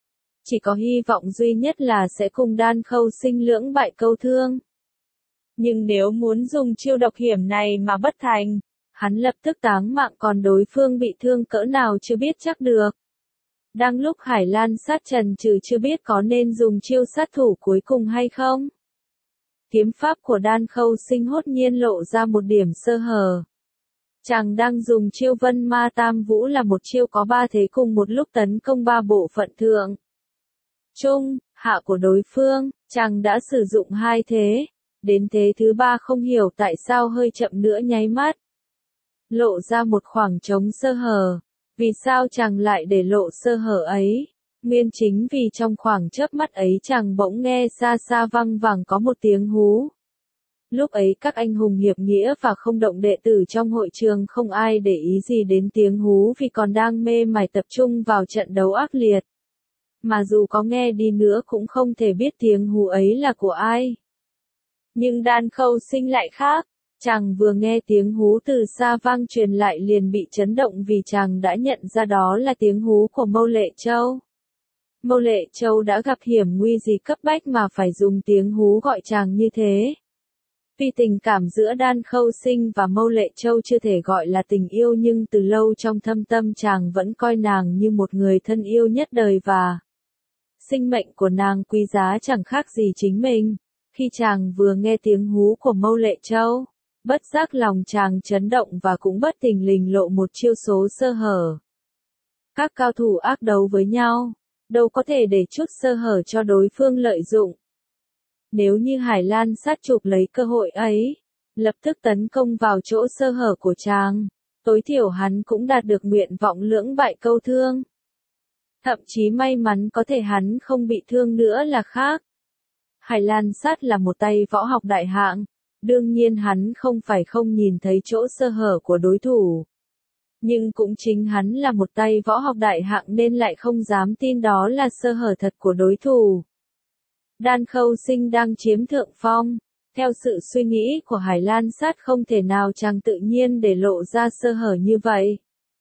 Chỉ có hy vọng duy nhất là sẽ cùng Đan Khâu Sinh lưỡng bại câu thương. Nhưng nếu muốn dùng chiêu độc hiểm này mà bất thành, hắn lập tức táng mạng, còn đối phương bị thương cỡ nào chưa biết chắc được. Đang lúc Hải Lan Sát chần chừ chưa biết có nên dùng chiêu sát thủ cuối cùng hay không, kiếm pháp của Đan Khâu Sinh hốt nhiên lộ ra một điểm sơ hở. Chàng đang dùng chiêu Vân Ma Tam Vũ, là một chiêu có ba thế cùng một lúc tấn công ba bộ phận thượng, trung, hạ của đối phương. Chàng đã sử dụng hai thế, đến thế thứ ba không hiểu tại sao hơi chậm nữa nháy mắt, lộ ra một khoảng trống sơ hở. Vì sao chàng lại để lộ sơ hở ấy? Nguyên chính vì trong khoảng chớp mắt ấy chàng bỗng nghe xa xa văng vẳng có một tiếng hú. Lúc ấy các anh hùng hiệp nghĩa và Không Động đệ tử trong hội trường không ai để ý gì đến tiếng hú vì còn đang mê mải tập trung vào trận đấu ác liệt. Mà dù có nghe đi nữa cũng không thể biết tiếng hú ấy là của ai. Nhưng Đan Khâu Sinh lại khác. Chàng vừa nghe tiếng hú từ xa vang truyền lại liền bị chấn động vì chàng đã nhận ra đó là tiếng hú của Mâu Lệ Châu. Mâu Lệ Châu đã gặp hiểm nguy gì cấp bách mà phải dùng tiếng hú gọi chàng như thế. Vì tình cảm giữa Đan Khâu Sinh và Mâu Lệ Châu chưa thể gọi là tình yêu nhưng từ lâu trong thâm tâm chàng vẫn coi nàng như một người thân yêu nhất đời và sinh mệnh của nàng quý giá chẳng khác gì chính mình. Khi chàng vừa nghe tiếng hú của Mâu Lệ Châu, bất giác lòng chàng chấn động và cũng bất thình lình lộ một chiêu số sơ hở. Các cao thủ ác đấu với nhau, đâu có thể để chút sơ hở cho đối phương lợi dụng. Nếu như Hải Lan Sát chụp lấy cơ hội ấy, lập tức tấn công vào chỗ sơ hở của chàng, tối thiểu hắn cũng đạt được nguyện vọng lưỡng bại câu thương. Thậm chí may mắn có thể hắn không bị thương nữa là khác. Hải Lan Sát là một tay võ học đại hạng, đương nhiên hắn không phải không nhìn thấy chỗ sơ hở của đối thủ. Nhưng cũng chính hắn là một tay võ học đại hạng nên lại không dám tin đó là sơ hở thật của đối thủ. Đan Khâu Sinh đang chiếm thượng phong. Theo sự suy nghĩ của Hải Lan Sát không thể nào chàng tự nhiên để lộ ra sơ hở như vậy.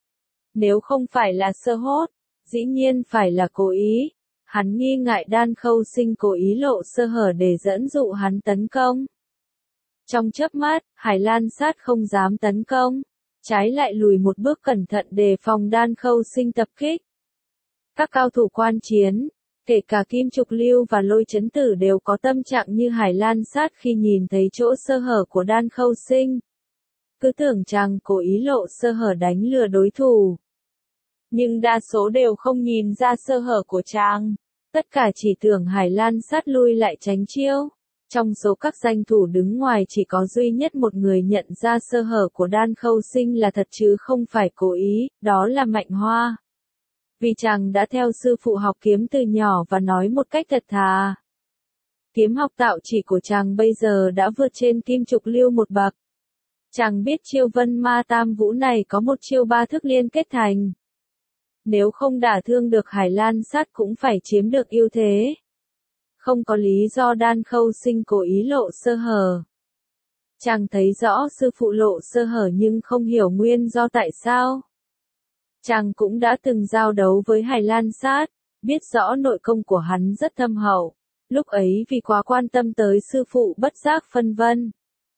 Nếu không phải là sơ hốt, dĩ nhiên phải là cố ý. Hắn nghi ngại Đan Khâu Sinh cố ý lộ sơ hở để dẫn dụ hắn tấn công. Trong chớp mắt, Hải Lan Sát không dám tấn công, trái lại lùi một bước cẩn thận đề phòng Đan Khâu Sinh tập kích. Các cao thủ quan chiến, kể cả Kim Trục Lưu và Lôi Chấn Tử đều có tâm trạng như Hải Lan Sát khi nhìn thấy chỗ sơ hở của Đan Khâu Sinh. Cứ tưởng chàng cố ý lộ sơ hở đánh lừa đối thủ. Nhưng đa số đều không nhìn ra sơ hở của chàng. Tất cả chỉ tưởng Hải Lan Sát lui lại tránh chiêu. Trong số các danh thủ đứng ngoài chỉ có duy nhất một người nhận ra sơ hở của Đan Khâu Sinh là thật chứ không phải cố ý, đó là Mạnh Hoa. Vì chàng đã theo sư phụ học kiếm từ nhỏ và nói một cách thật thà. Kiếm học tạo chỉ của chàng bây giờ đã vượt trên Kim Trục Lưu một bậc. Chàng biết chiêu Vân Ma Tam Vũ này có một chiêu ba thức liên kết thành. Nếu không đả thương được Hải Lan Sát cũng phải chiếm được ưu thế. Không có lý do Đan Khâu Sinh cố ý lộ sơ hở. Chàng thấy rõ sư phụ lộ sơ hở nhưng không hiểu nguyên do tại sao. Chàng cũng đã từng giao đấu với Hải Lan Sát, biết rõ nội công của hắn rất thâm hậu. Lúc ấy vì quá quan tâm tới sư phụ bất giác phân vân.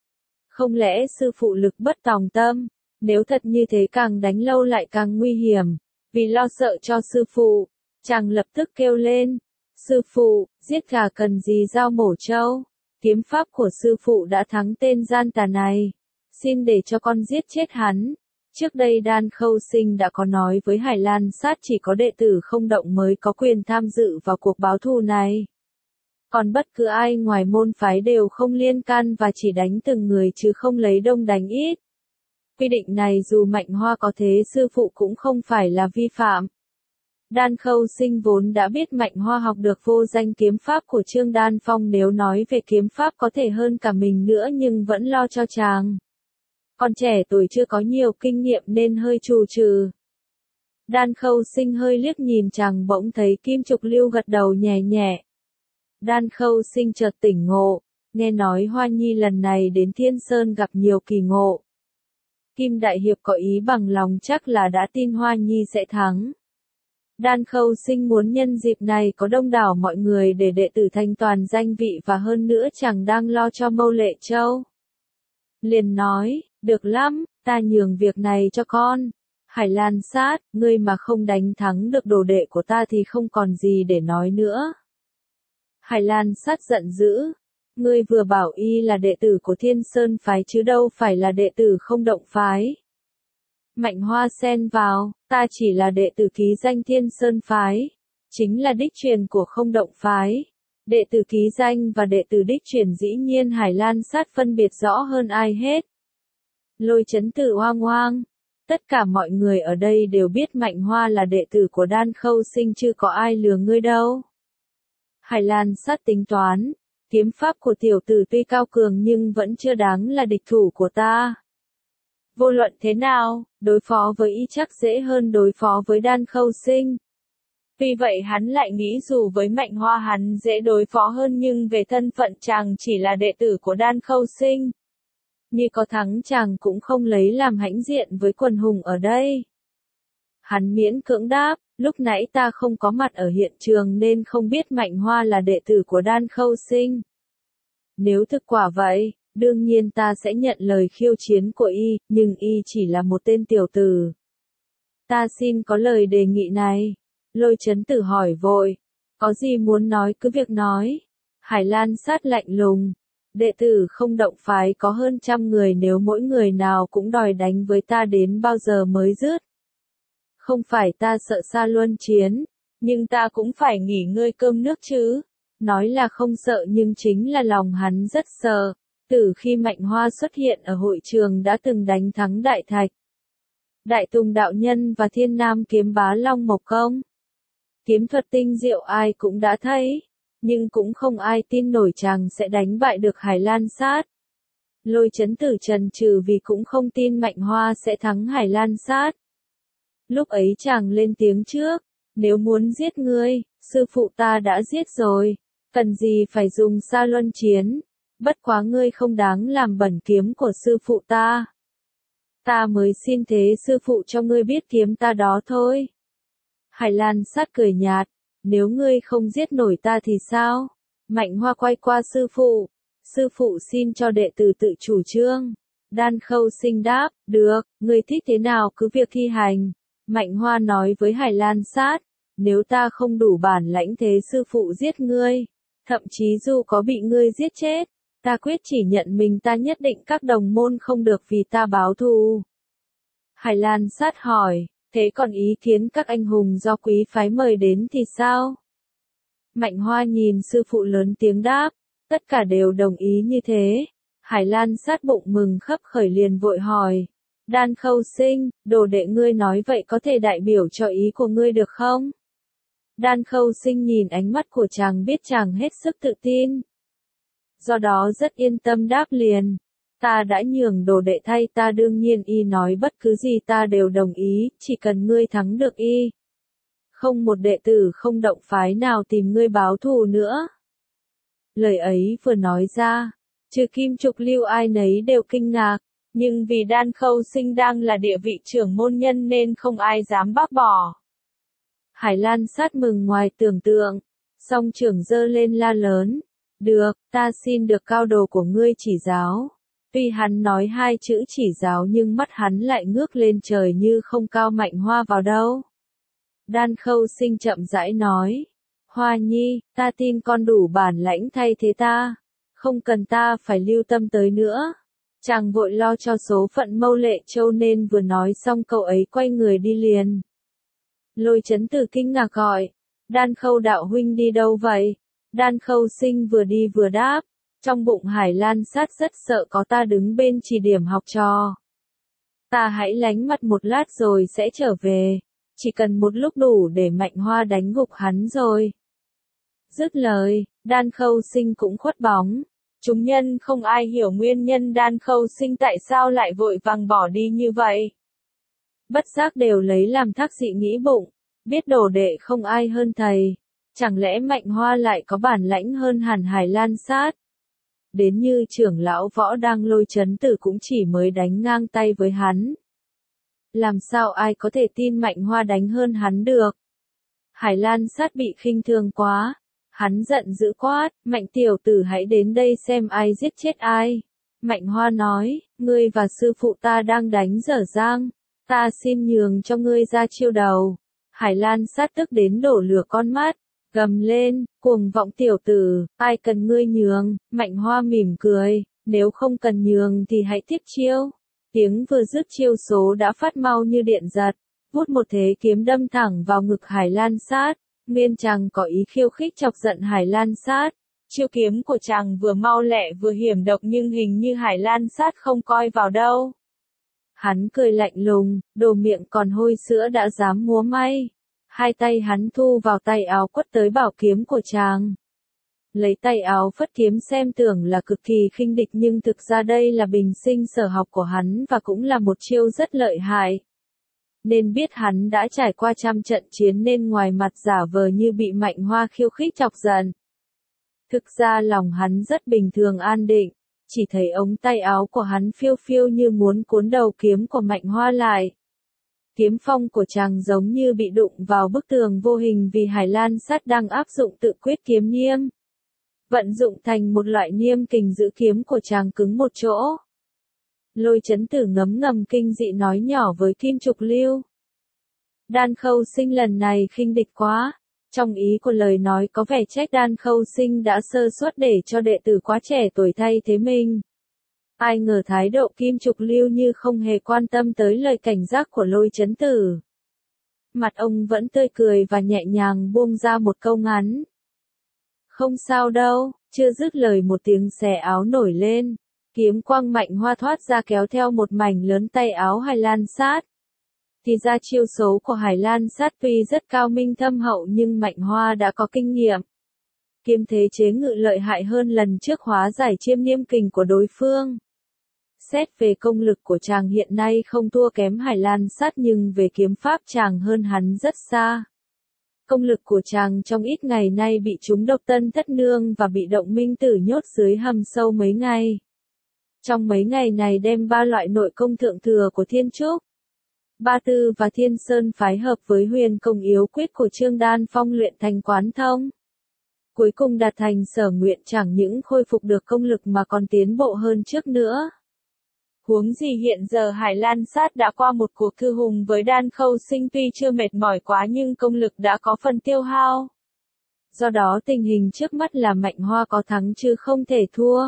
Không lẽ sư phụ lực bất tòng tâm, nếu thật như thế càng đánh lâu lại càng nguy hiểm. Vì lo sợ cho sư phụ, chàng lập tức kêu lên. Sư phụ, giết gà cần gì dao mổ trâu, kiếm pháp của sư phụ đã thắng tên gian tà này. Xin để cho con giết chết hắn. Trước đây Đan Khâu Sinh đã có nói với Hải Lan Sát chỉ có đệ tử không động mới có quyền tham dự vào cuộc báo thù này. Còn bất cứ ai ngoài môn phái đều không liên can và chỉ đánh từng người chứ không lấy đông đánh ít. Quy định này dù Mạnh Hoa có thế sư phụ cũng không phải là vi phạm. Đan Khâu Sinh vốn đã biết Mạnh Hoa học được vô danh kiếm pháp của Trương Đan Phong, nếu nói về kiếm pháp có thể hơn cả mình nữa nhưng vẫn lo cho chàng. Còn trẻ tuổi chưa có nhiều kinh nghiệm nên hơi trù trừ. Đan Khâu Sinh hơi liếc nhìn chàng bỗng thấy Kim Trục Lưu gật đầu nhẹ nhẹ. Đan Khâu Sinh chợt tỉnh ngộ, nghe nói Hoa Nhi lần này đến Thiên Sơn gặp nhiều kỳ ngộ. Kim Đại Hiệp có ý bằng lòng chắc là đã tin Hoa Nhi sẽ thắng. Đan Khâu Sinh muốn nhân dịp này có đông đảo mọi người để đệ tử thanh toàn danh vị và hơn nữa chàng đang lo cho Mâu Lệ Châu. Liền nói, được lắm, ta nhường việc này cho con. Hải Lan Sát, ngươi mà không đánh thắng được đồ đệ của ta thì không còn gì để nói nữa. Hải Lan Sát giận dữ. Ngươi vừa bảo y là đệ tử của Thiên Sơn phái chứ đâu phải là đệ tử không động phái. Mạnh Hoa xen vào, ta chỉ là đệ tử ký danh Thiên Sơn phái, chính là đích truyền của không động phái. Đệ tử ký danh và đệ tử đích truyền dĩ nhiên Hải Lan Sát phân biệt rõ hơn ai hết. Lôi Chấn Tử oang oang, tất cả mọi người ở đây đều biết Mạnh Hoa là đệ tử của Đan Khâu Sinh chứ có ai lừa ngươi đâu. Hải Lan Sát tính toán, kiếm pháp của tiểu tử tuy cao cường nhưng vẫn chưa đáng là địch thủ của ta. Vô luận thế nào, đối phó với y chắc dễ hơn đối phó với Đan Khâu Sinh. Vì vậy hắn lại nghĩ dù với Mạnh Hoa hắn dễ đối phó hơn nhưng về thân phận chàng chỉ là đệ tử của Đan Khâu Sinh. Như có thắng chàng cũng không lấy làm hãnh diện với quần hùng ở đây. Hắn miễn cưỡng đáp, lúc nãy ta không có mặt ở hiện trường nên không biết Mạnh Hoa là đệ tử của Đan Khâu Sinh. Nếu thực quả vậy, đương nhiên ta sẽ nhận lời khiêu chiến của y, nhưng y chỉ là một tên tiểu tử. Ta xin có lời đề nghị này. Lôi Chấn Tử hỏi vội. Có gì muốn nói cứ việc nói. Hải Lan Sát lạnh lùng. Đệ tử không động phái có hơn trăm người, nếu mỗi người nào cũng đòi đánh với ta đến bao giờ mới dứt. Không phải ta sợ Sa Luân chiến, nhưng ta cũng phải nghỉ ngơi cơm nước chứ. Nói là không sợ nhưng chính là lòng hắn rất sợ. Từ khi Mạnh Hoa xuất hiện ở hội trường đã từng đánh thắng Đại Thạch, Đại Tùng đạo nhân và Thiên Nam kiếm bá Long Mộc Công. Kiếm thuật tinh diệu ai cũng đã thấy, nhưng cũng không ai tin nổi chàng sẽ đánh bại được Hải Lan Sát. Lôi Chấn Tử chần chừ vì cũng không tin Mạnh Hoa sẽ thắng Hải Lan Sát. Lúc ấy chàng lên tiếng trước, nếu muốn giết ngươi, sư phụ ta đã giết rồi, cần gì phải dùng Sa Luân chiến, bất quá ngươi không đáng làm bẩn kiếm của sư phụ ta. Ta mới xin thế sư phụ cho ngươi biết kiếm ta đó thôi. Hải Lan Sát cười nhạt, nếu ngươi không giết nổi ta thì sao? Mạnh Hoa quay qua sư phụ, sư phụ xin cho đệ tử tự chủ trương. Đan Khâu Sinh đáp, được, ngươi thích thế nào cứ việc thi hành. Mạnh Hoa nói với Hải Lan Sát, nếu ta không đủ bản lãnh thế sư phụ giết ngươi, thậm chí dù có bị ngươi giết chết, ta quyết chỉ nhận mình, ta nhất định các đồng môn không được vì ta báo thù. Hải Lan Sát hỏi, thế còn ý kiến các anh hùng do quý phái mời đến thì sao? Mạnh Hoa nhìn sư phụ lớn tiếng đáp, Tất cả đều đồng ý như thế. Hải Lan Sát bụng mừng khấp khởi liền vội hỏi. Đan Khâu Sinh, đồ đệ ngươi nói vậy có thể đại biểu cho ý của ngươi được không? Đan Khâu Sinh nhìn ánh mắt của chàng biết chàng hết sức tự tin. Do đó rất yên tâm đáp liền. Ta đã nhường đồ đệ thay ta, đương nhiên y nói bất cứ gì ta đều đồng ý, chỉ cần ngươi thắng được y. Không một đệ tử không động phái nào tìm ngươi báo thù nữa. Lời ấy vừa nói ra, trừ Kim Trục Lưu ai nấy đều kinh ngạc, nhưng vì Đan Khâu Sinh đang là địa vị trưởng môn nhân nên không ai dám bác bỏ. Hải Lan Sát mừng ngoài tưởng tượng, song trưởng giơ lên la lớn. Được, ta xin được cao đồ của ngươi chỉ giáo. Tuy hắn nói hai chữ chỉ giáo nhưng mắt hắn lại ngước lên trời như không cao Mạnh Hoa vào đâu. Đan Khâu Sinh chậm rãi nói. Hoa nhi, ta tin con đủ bản lãnh thay thế ta. Không cần ta phải lưu tâm tới nữa. Chàng vội lo cho số phận Mâu Lệ Châu nên vừa nói xong câu ấy quay người đi liền. Lôi Chấn Tử kinh ngạc gọi. Đan Khâu đạo huynh đi đâu vậy? Đan Khâu Sinh vừa đi vừa đáp. Trong bụng Hải Lan Sát rất sợ có ta đứng bên chỉ điểm học trò. Ta hãy lánh mặt một lát rồi sẽ trở về. Chỉ cần một lúc đủ để Mạnh Hoa đánh gục hắn rồi. Dứt lời, Đan Khâu Sinh cũng khuất bóng. Chúng nhân không ai hiểu nguyên nhân Đan Khâu Sinh tại sao lại vội vàng bỏ đi như vậy. Bất giác đều lấy làm thắc dị nghĩ bụng, biết đồ đệ không ai hơn thầy. Chẳng lẽ Mạnh Hoa lại có bản lãnh hơn hẳn Hải Lan Sát? Đến như trưởng lão Võ đang Lôi Chấn Tử cũng chỉ mới đánh ngang tay với hắn. Làm sao ai có thể tin Mạnh Hoa đánh hơn hắn được? Hải Lan Sát bị khinh thường quá. Hắn giận dữ quát, Mạnh tiểu tử hãy đến đây xem ai giết chết ai. Mạnh Hoa nói, ngươi và sư phụ ta đang đánh dở dang. Ta xin nhường cho ngươi ra chiêu đầu. Hải Lan Sát tức đến đổ lửa con mắt. Gầm lên, cuồng vọng tiểu tử, ai cần ngươi nhường? Mạnh Hoa mỉm cười, nếu không cần nhường thì hãy tiếp chiêu. Tiếng vừa dứt chiêu số đã phát mau như điện giật, vút một thế kiếm đâm thẳng vào ngực Hải Lan Sát. Nguyên chàng có ý khiêu khích chọc giận Hải Lan Sát. Chiêu kiếm của chàng vừa mau lẹ vừa hiểm độc nhưng hình như Hải Lan Sát không coi vào đâu. Hắn cười lạnh lùng, đồ miệng còn hôi sữa đã dám múa may. Hai tay hắn thu vào tay áo quất tới bảo kiếm của chàng. Lấy tay áo phất kiếm xem tưởng là cực kỳ khinh địch nhưng thực ra đây là bình sinh sở học của hắn và cũng là một chiêu rất lợi hại. Nên biết hắn đã trải qua trăm trận chiến nên ngoài mặt giả vờ như bị Mạnh Hoa khiêu khích chọc giận. Thực ra lòng hắn rất bình thường an định, chỉ thấy ống tay áo của hắn phiêu phiêu như muốn cuốn đầu kiếm của Mạnh Hoa lại. Kiếm phong của chàng giống như bị đụng vào bức tường vô hình vì Hải Lan Sát đang áp dụng tự quyết kiếm niêm. Vận dụng thành một loại niêm kình giữ kiếm của chàng cứng một chỗ. Lôi Chấn Tử ngấm ngầm kinh dị nói nhỏ với Kim Trục Lưu. Đan Khâu Sinh lần này khinh địch quá. Trong ý của lời nói có vẻ trách Đan Khâu Sinh đã sơ suất để cho đệ tử quá trẻ tuổi thay thế mình. Ai ngờ thái độ Kim Trục Lưu như không hề quan tâm tới lời cảnh giác của Lôi Chấn Tử. Mặt ông vẫn tươi cười và nhẹ nhàng buông ra một câu ngắn. Không sao đâu, chưa dứt lời một tiếng xé áo nổi lên. Kiếm quang Mạnh Hoa thoát ra kéo theo một mảnh lớn tay áo Hải Lan Sát. Thì ra chiêu số của Hải Lan Sát tuy rất cao minh thâm hậu nhưng Mạnh Hoa đã có kinh nghiệm. Kiếm thế chế ngự lợi hại hơn lần trước hóa giải chiêm niêm kình của đối phương. Xét về công lực của chàng hiện nay không thua kém Hải Lan Sát nhưng về kiếm pháp chàng hơn hắn rất xa. Công lực của chàng trong ít ngày nay bị trúng độc Tân Thất Nương và bị Động Minh Tử nhốt dưới hầm sâu mấy ngày. Trong mấy ngày này đem ba loại nội công thượng thừa của Thiên Trúc, Ba Tư và Thiên Sơn phái hợp với huyền công yếu quyết của Trương Đan Phong luyện thành quán thông. Cuối cùng đạt thành sở nguyện chẳng những khôi phục được công lực mà còn tiến bộ hơn trước nữa. Huống gì hiện giờ Hải Lan Sát đã qua một cuộc thư hùng với Đan Khâu Sinh tuy chưa mệt mỏi quá nhưng công lực đã có phần tiêu hao. Do đó tình hình trước mắt là Mạnh Hoa có thắng chứ không thể thua.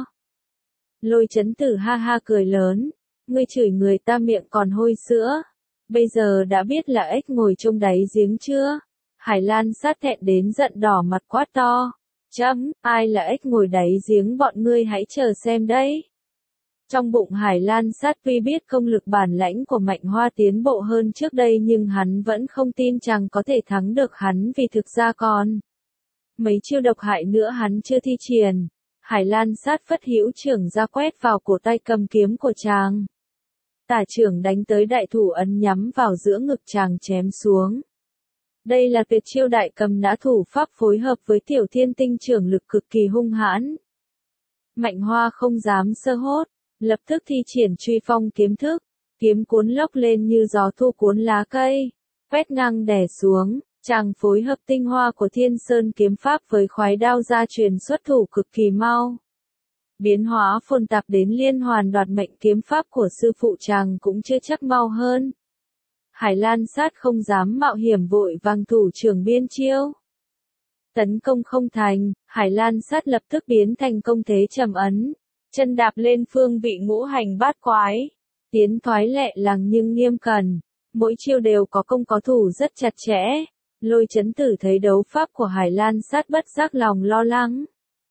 Lôi Chấn Tử ha ha cười lớn, ngươi chửi người ta miệng còn hôi sữa. Bây giờ đã biết là ếch ngồi trong đáy giếng chưa? Hải Lan Sát thẹn đến giận đỏ mặt quát to. Chấm, ai là ếch ngồi đáy giếng bọn ngươi hãy chờ xem đấy. Trong bụng Hải Lan Sát tuy biết công lực bản lãnh của Mạnh Hoa tiến bộ hơn trước đây nhưng hắn vẫn không tin chàng có thể thắng được hắn vì thực ra còn mấy chiêu độc hại nữa hắn chưa thi triển. Hải Lan Sát phất hữu trưởng ra quét vào cổ tay cầm kiếm của chàng. Tả trưởng đánh tới đại thủ ấn nhắm vào giữa ngực chàng chém xuống. Đây là tuyệt chiêu đại cầm nã thủ pháp phối hợp với tiểu thiên tinh trưởng lực cực kỳ hung hãn. Mạnh Hoa không dám sơ hốt, lập tức thi triển truy phong kiếm thức, kiếm cuốn lốc lên như gió thu cuốn lá cây, quét ngang đè xuống, chàng phối hợp tinh hoa của Thiên Sơn kiếm pháp với khoái đao gia truyền xuất thủ cực kỳ mau. Biến hóa phồn tạp đến liên hoàn đoạt mệnh kiếm pháp của sư phụ chàng cũng chưa chắc mau hơn. Hải Lan Sát không dám mạo hiểm vội vàng thủ trưởng biên chiêu. Tấn công không thành, Hải Lan Sát lập tức biến thành công thế trầm ấn, chân đạp lên phương vị ngũ hành bát quái, tiến thoái lẹ làng nhưng nghiêm cẩn, mỗi chiêu đều có công có thủ rất chặt chẽ. Lôi Chấn Tử thấy đấu pháp của Hải Lan Sát bất giác lòng lo lắng.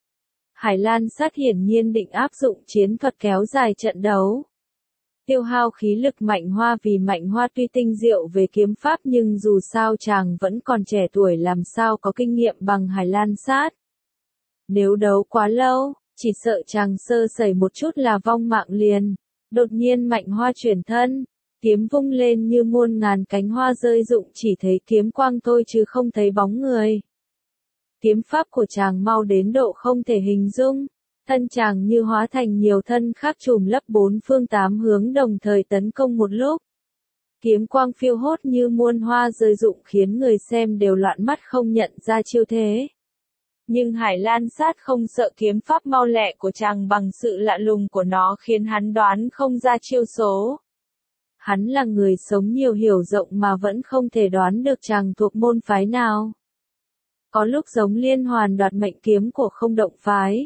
Hải Lan Sát hiển nhiên định áp dụng chiến thuật kéo dài trận đấu. Tiêu hao khí lực Mạnh Hoa vì Mạnh Hoa tuy tinh diệu về kiếm pháp nhưng dù sao chàng vẫn còn trẻ tuổi làm sao có kinh nghiệm bằng Hải Lan Sát. Nếu đấu quá lâu, chỉ sợ chàng sơ sẩy một chút là vong mạng liền. Đột nhiên Mạnh Hoa chuyển thân, kiếm vung lên như muôn ngàn cánh hoa rơi rụng chỉ thấy kiếm quang thôi chứ không thấy bóng người. Kiếm pháp của chàng mau đến độ không thể hình dung, thân chàng như hóa thành nhiều thân khác trùm lấp bốn phương tám hướng đồng thời tấn công một lúc. Kiếm quang phiêu hốt như muôn hoa rơi rụng khiến người xem đều loạn mắt không nhận ra chiêu thế. Nhưng Hải Lan Sát không sợ kiếm pháp mau lẹ của chàng bằng sự lạ lùng của nó khiến hắn đoán không ra chiêu số. Hắn là người sống nhiều hiểu rộng mà vẫn không thể đoán được chàng thuộc môn phái nào. Có lúc giống liên hoàn đoạt mệnh kiếm của Không Động phái.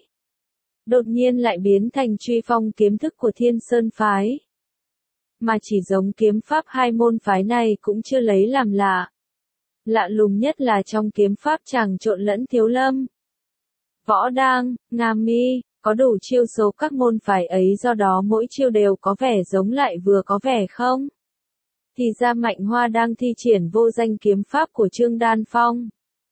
Đột nhiên lại biến thành truy phong kiếm thức của Thiên Sơn phái. Mà chỉ giống kiếm pháp hai môn phái này cũng chưa lấy làm lạ. Lạ lùng nhất là trong kiếm pháp chàng trộn lẫn Thiếu Lâm, Võ Đang, Nga Mi, có đủ chiêu số các môn phái ấy do đó mỗi chiêu đều có vẻ giống lại vừa có vẻ không. Thì ra Mạnh Hoa đang thi triển vô danh kiếm pháp của Trương Đan Phong.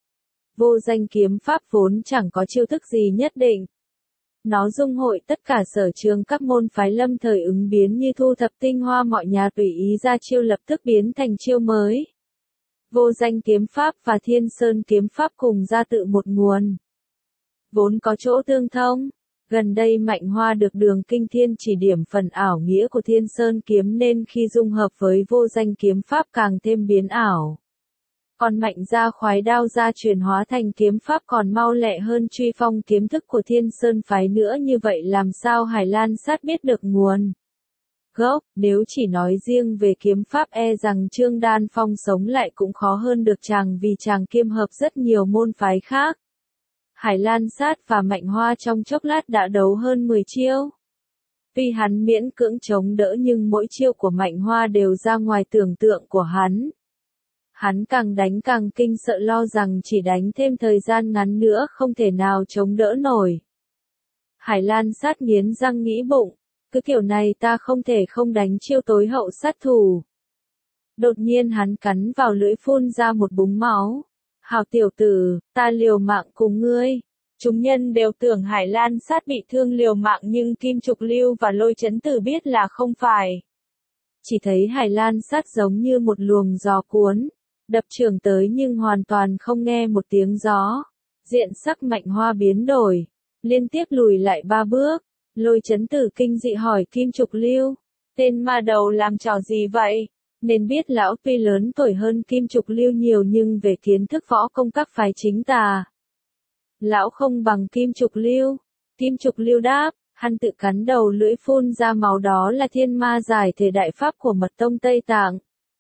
Vô danh kiếm pháp vốn chẳng có chiêu thức gì nhất định. Nó dung hội tất cả sở trường các môn phái lâm thời ứng biến như thu thập tinh hoa mọi nhà tùy ý ra chiêu lập tức biến thành chiêu mới. Vô danh kiếm pháp và Thiên Sơn kiếm pháp cùng ra tự một nguồn. Vốn có chỗ tương thông. Gần đây Mạnh Hoa được Đường Kinh Thiên chỉ điểm phần ảo nghĩa của Thiên Sơn kiếm nên khi dung hợp với vô danh kiếm pháp càng thêm biến ảo. Còn Mạnh gia khoái đao gia truyền hóa thành kiếm pháp còn mau lẹ hơn truy phong kiếm thức của Thiên Sơn phái nữa, như vậy làm sao Hải Lan Sát biết được nguồn gốc. Nếu chỉ nói riêng về kiếm pháp e rằng Trương Đan Phong sống lại cũng khó hơn được chàng vì chàng kiêm hợp rất nhiều môn phái khác. Hải Lan Sát và Mạnh Hoa trong chốc lát đã đấu hơn mười chiêu. Tuy hắn miễn cưỡng chống đỡ nhưng mỗi chiêu của Mạnh Hoa đều ra ngoài tưởng tượng của hắn. Hắn càng đánh càng kinh sợ lo rằng chỉ đánh thêm thời gian ngắn nữa không thể nào chống đỡ nổi. Hải Lan Sát nghiến răng nghĩ bụng, cứ kiểu này ta không thể không đánh chiêu tối hậu sát thủ. Đột nhiên hắn cắn vào lưỡi phun ra một búng máu. Hào tiểu tử, ta liều mạng cùng ngươi. Chúng nhân đều tưởng Hải Lan Sát bị thương liều mạng nhưng Kim Trục Lưu và Lôi Chấn Tử biết là không phải. Chỉ thấy Hải Lan Sát giống như một luồng gió cuốn, đập trường tới nhưng hoàn toàn không nghe một tiếng gió. Diện sắc Mạnh Hoa biến đổi, liên tiếp lùi lại ba bước. Lôi Chấn Tử kinh dị hỏi Kim Trục Lưu, tên ma đầu làm trò gì vậy? Nên biết lão tuy lớn tuổi hơn Kim Trục Lưu nhiều nhưng về kiến thức võ công các phái chính tà, lão không bằng Kim Trục Lưu. Kim Trục Lưu đáp, hắn tự cắn đầu lưỡi phun ra máu, đó là thiên ma giải thể đại pháp của mật tông Tây Tạng.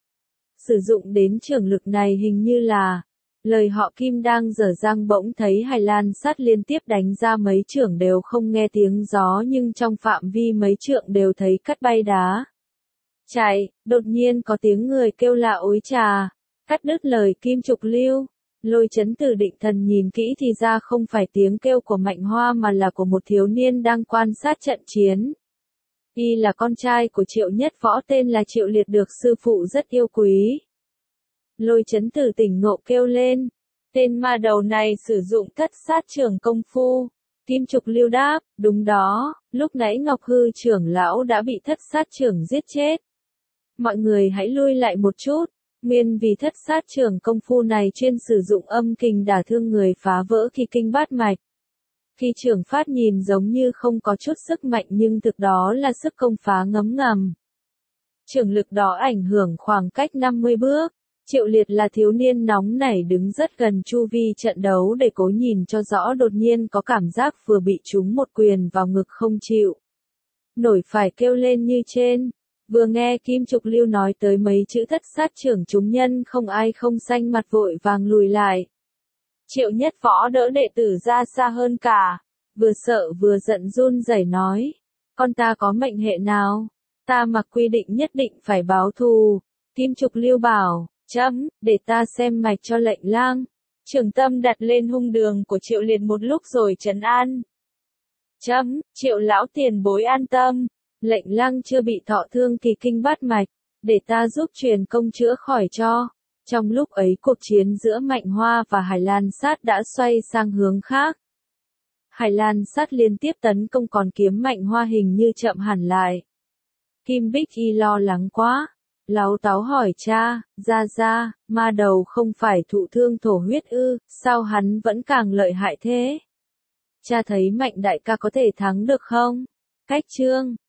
Sử dụng đến trường lực này hình như là, lời họ Kim đang dở dang bỗng thấy Hải Lan Sát liên tiếp đánh ra mấy chưởng đều không nghe tiếng gió nhưng trong phạm vi mấy trượng đều thấy cắt bay đá. Chạy, đột nhiên có tiếng người kêu lạ ối trà, cắt đứt lời Kim Trục Lưu. Lôi Chấn Tử định thần nhìn kỹ thì ra không phải tiếng kêu của Mạnh Hoa mà là của một thiếu niên đang quan sát trận chiến. Y là con trai của Triệu Nhất Võ tên là Triệu Liệt được sư phụ rất yêu quý. Lôi Chấn Tử tỉnh ngộ kêu lên. Tên ma đầu này sử dụng thất sát trưởng công phu. Kim Trục Lưu đáp, đúng đó, lúc nãy Ngọc Hư trưởng lão đã bị thất sát trưởng giết chết. Mọi người hãy lui lại một chút, nguyên vì thất sát trưởng công phu này chuyên sử dụng âm kình đả thương người phá vỡ kỳ kinh bát mạch. Khi trưởng phát nhìn giống như không có chút sức mạnh nhưng thực đó là sức công phá ngấm ngầm. Trưởng lực đó ảnh hưởng khoảng cách năm mươi bước. Triệu Liệt là thiếu niên nóng nảy đứng rất gần chu vi trận đấu để cố nhìn cho rõ, đột nhiên có cảm giác vừa bị trúng một quyền vào ngực không chịu nổi phải kêu lên như trên. Vừa nghe Kim Trục Lưu nói tới mấy chữ thất sát trưởng chúng nhân không ai không xanh mặt vội vàng lùi lại. Triệu Nhất Võ đỡ đệ tử ra xa hơn cả, vừa sợ vừa giận run rẩy nói, con ta có mệnh hệ nào, ta mặc quy định nhất định phải báo thù. Kim Trục Lưu bảo, chấm, để ta xem mạch cho Lệnh Lang. Trường tâm đặt lên hung đường của Triệu Liệt một lúc rồi trấn an. Chấm, Triệu lão tiền bối an tâm, Lệnh Lang chưa bị thọ thương kỳ kinh bát mạch, để ta giúp truyền công chữa khỏi cho. Trong lúc ấy cuộc chiến giữa Mạnh Hoa và Hải Lan Sát đã xoay sang hướng khác. Hải Lan Sát liên tiếp tấn công còn kiếm Mạnh Hoa hình như chậm hẳn lại. Kim Bích Y lo lắng quá. Láu táu hỏi cha, ra ra, ma đầu không phải thụ thương thổ huyết ư, sao hắn vẫn càng lợi hại thế? Cha thấy Mạnh đại ca có thể thắng được không? Cách chương